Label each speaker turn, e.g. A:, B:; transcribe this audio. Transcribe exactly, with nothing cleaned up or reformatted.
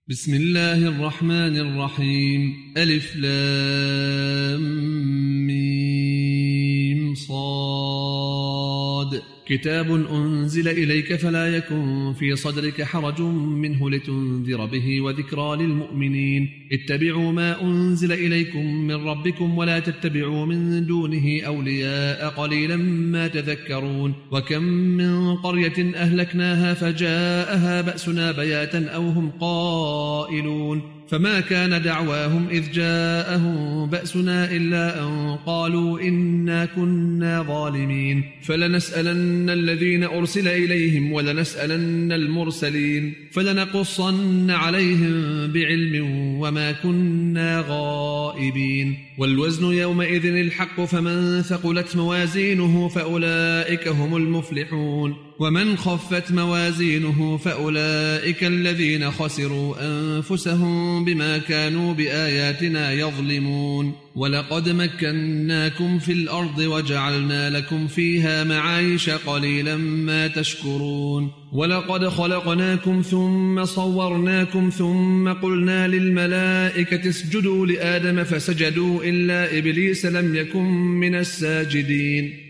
A: بسم الله الرحمن الرحيم. ألف لام ميم صاد. كتاب أنزل إليك فلا يكن في صدرك حرج منه لتنذر به وذكرى للمؤمنين. اتبعوا ما أنزل إليكم من ربكم ولا تتبعوا من دونه أولياء قليلا ما تذكرون. وكم من قرية أهلكناها فجاءها بأسنا بياتا أو هم قائلون فما كان دعواهم إذ جاءهم بأسنا إلا أن قالوا إنا كنا ظالمين. فلنسألن الذين أرسل إليهم ولنسألن المرسلين فلنقصن عليهم بعلم وما كنا غائبين. والوزن يومئذ الحق فمن ثقلت موازينه فأولئك هم المفلحون ومن خفت موازينه فأولئك الذين خسروا أنفسهم بما كانوا بآياتنا يظلمون. ولقد مكناكم في الأرض وجعلنا لكم فيها معايش قليلا ما تشكرون. ولقد خلقناكم ثم صورناكم ثم قلنا للملائكة اسجدوا لآدم فسجدوا إلا إبليس لم يكن من الساجدين.